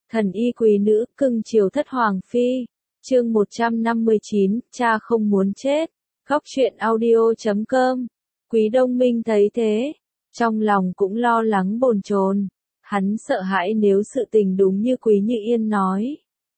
Thần y quý nữ, cưng chiều thất hoàng phi. Chương 159, cha không muốn chết. Góc truyện audio.com. Quý Đông Minh thấy thế, trong lòng cũng lo lắng bồn chồn. Hắn sợ hãi nếu sự tình đúng như Quý Như Yên nói.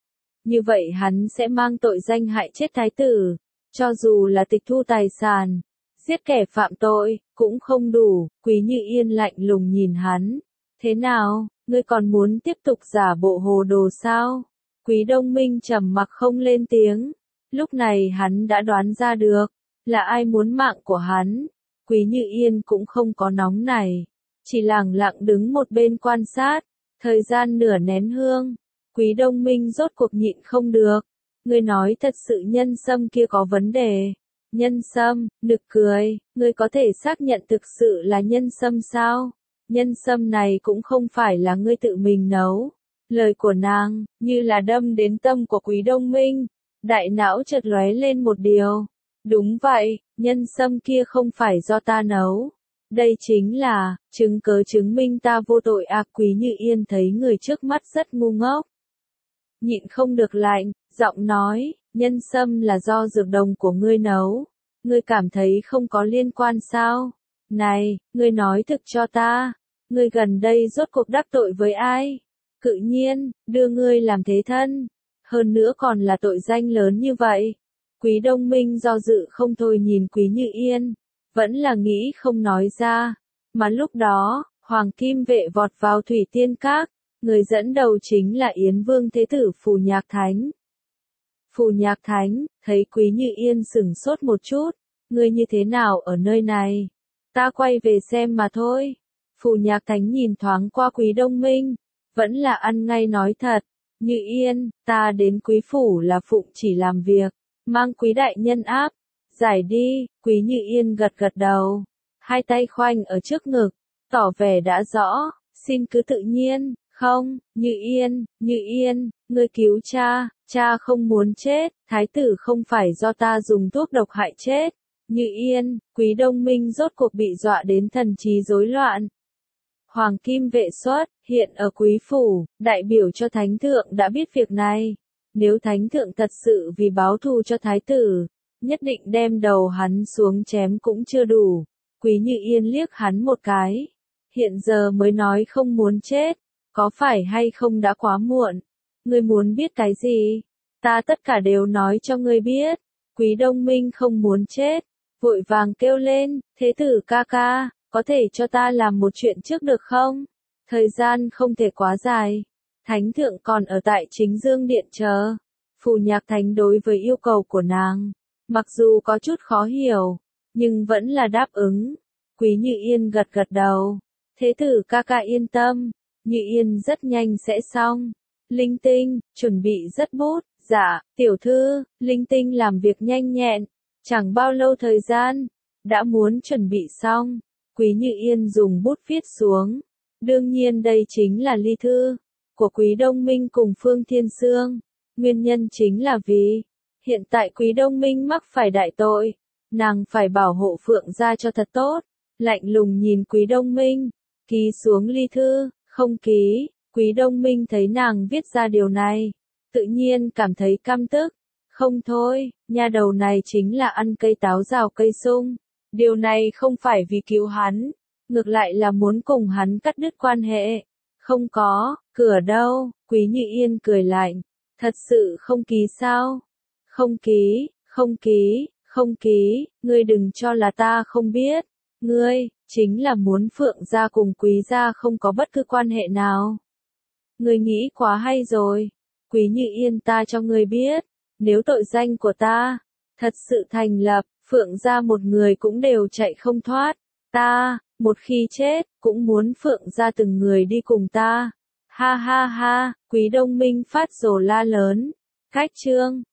Như vậy hắn sẽ mang tội danh hại chết thái tử. Cho dù là tịch thu tài sản, giết kẻ phạm tội, cũng không đủ. Quý Như Yên lạnh lùng nhìn hắn. Thế nào, ngươi còn muốn tiếp tục giả bộ hồ đồ sao? Quý Đông Minh trầm mặc không lên tiếng. Lúc này hắn đã đoán ra được, là ai muốn mạng của hắn. Quý Như Yên cũng không có nóng này, chỉ lẳng lặng đứng một bên quan sát. Thời gian nửa nén hương, Quý Đông Minh rốt cuộc nhịn không được. Ngươi nói thật sự nhân sâm kia có vấn đề. Nhân sâm, nực cười, ngươi có thể xác nhận thực sự là nhân sâm sao? Nhân sâm này cũng không phải là ngươi tự mình nấu. Lời của nàng, như là đâm đến tâm của Quý Đông Minh. Đại não chợt lóe lên một điều. Đúng vậy, nhân sâm kia không phải do ta nấu. Đây chính là, chứng cớ chứng minh ta vô tội à. Quý Như Yên thấy người trước mắt rất ngu ngốc. Nhịn không được lạnh, giọng nói, nhân sâm là do dược đồng của ngươi nấu. Ngươi cảm thấy không có liên quan sao? Này, ngươi nói thực cho ta. Ngươi gần đây rốt cuộc đắc tội với ai? Cự nhiên, đưa ngươi làm thế thân. Hơn nữa còn là tội danh lớn như vậy. Quý Đông Minh do dự không thôi nhìn Quý Như Yên. Vẫn là nghĩ không nói ra. Mà lúc đó, Hoàng Kim Vệ vọt vào Thủy Tiên Các. Người dẫn đầu chính là Yến Vương Thế Tử Phù Nhạc Thánh. Phù Nhạc Thánh, thấy Quý Như Yên sửng sốt một chút. Ngươi như thế nào ở nơi này? Ta quay về xem mà thôi. Phù Nhạc Thánh nhìn thoáng qua Quý Đông Minh. Vẫn là ăn ngay nói thật. Như Yên, ta đến Quý Phủ là phụng chỉ làm việc. Mang Quý đại nhân áp. Giải đi. Quý Như Yên gật gật đầu. Hai tay khoanh ở trước ngực. Tỏ vẻ đã rõ. Xin cứ tự nhiên. Không, Như Yên, ngươi cứu cha. Cha không muốn chết. Thái tử không phải do ta dùng thuốc độc hại chết. Như Yên, Quý Đông Minh rốt cuộc bị dọa đến thần trí rối loạn. Hoàng Kim Vệ xuất hiện ở Quý Phủ, đại biểu cho Thánh Thượng đã biết việc này. Nếu Thánh Thượng thật sự vì báo thù cho Thái tử, nhất định đem đầu hắn xuống chém cũng chưa đủ. Quý Như Yên liếc hắn một cái. Hiện giờ mới nói không muốn chết, có phải hay không đã quá muộn? Ngươi muốn biết cái gì? Ta tất cả đều nói cho ngươi biết. Quý Đông Minh không muốn chết, vội vàng kêu lên, Thế tử ca ca, có thể cho ta làm một chuyện trước được không? Thời gian không thể quá dài. Thánh thượng còn ở tại Chính Dương Điện chờ. Phù Nhạc Thánh đối với yêu cầu của nàng, mặc dù có chút khó hiểu, nhưng vẫn là đáp ứng. Quý Như Yên gật gật đầu. Thế tử ca ca yên tâm, Như Yên rất nhanh sẽ xong. Linh Tinh, chuẩn bị rất bút. Dạ, tiểu thư, Linh Tinh làm việc nhanh nhẹn. Chẳng bao lâu thời gian, đã muốn chuẩn bị xong. Quý Như Yên dùng bút viết xuống. Đương nhiên đây chính là ly thư của Quý Đông Minh cùng Phương Thiên Sương. Nguyên nhân chính là vì hiện tại Quý Đông Minh mắc phải đại tội, nàng phải bảo hộ Phượng gia cho thật tốt. Lạnh lùng nhìn Quý Đông Minh, ký xuống ly thư, không ký. Quý Đông Minh thấy nàng viết ra điều này, tự nhiên cảm thấy căm tức. Không thôi, nha đầu này chính là ăn cây táo rào cây sung. Điều này không phải vì cứu hắn, ngược lại là muốn cùng hắn cắt đứt quan hệ. Không có, cửa đâu? Quý Như Yên cười lạnh. Thật sự không ký sao? Không ký, không ký, không ký, ngươi đừng cho là ta không biết. Ngươi, chính là muốn Phượng gia cùng Quý gia không có bất cứ quan hệ nào. Ngươi nghĩ quá hay rồi. Quý Như Yên, ta cho ngươi biết, nếu tội danh của ta thật sự thành lập, Phượng gia một người cũng đều chạy không thoát. Ta, một khi chết, cũng muốn Phượng gia từng người đi cùng ta. Ha ha ha, Quý Đông Minh phát rồ la lớn. Cách chương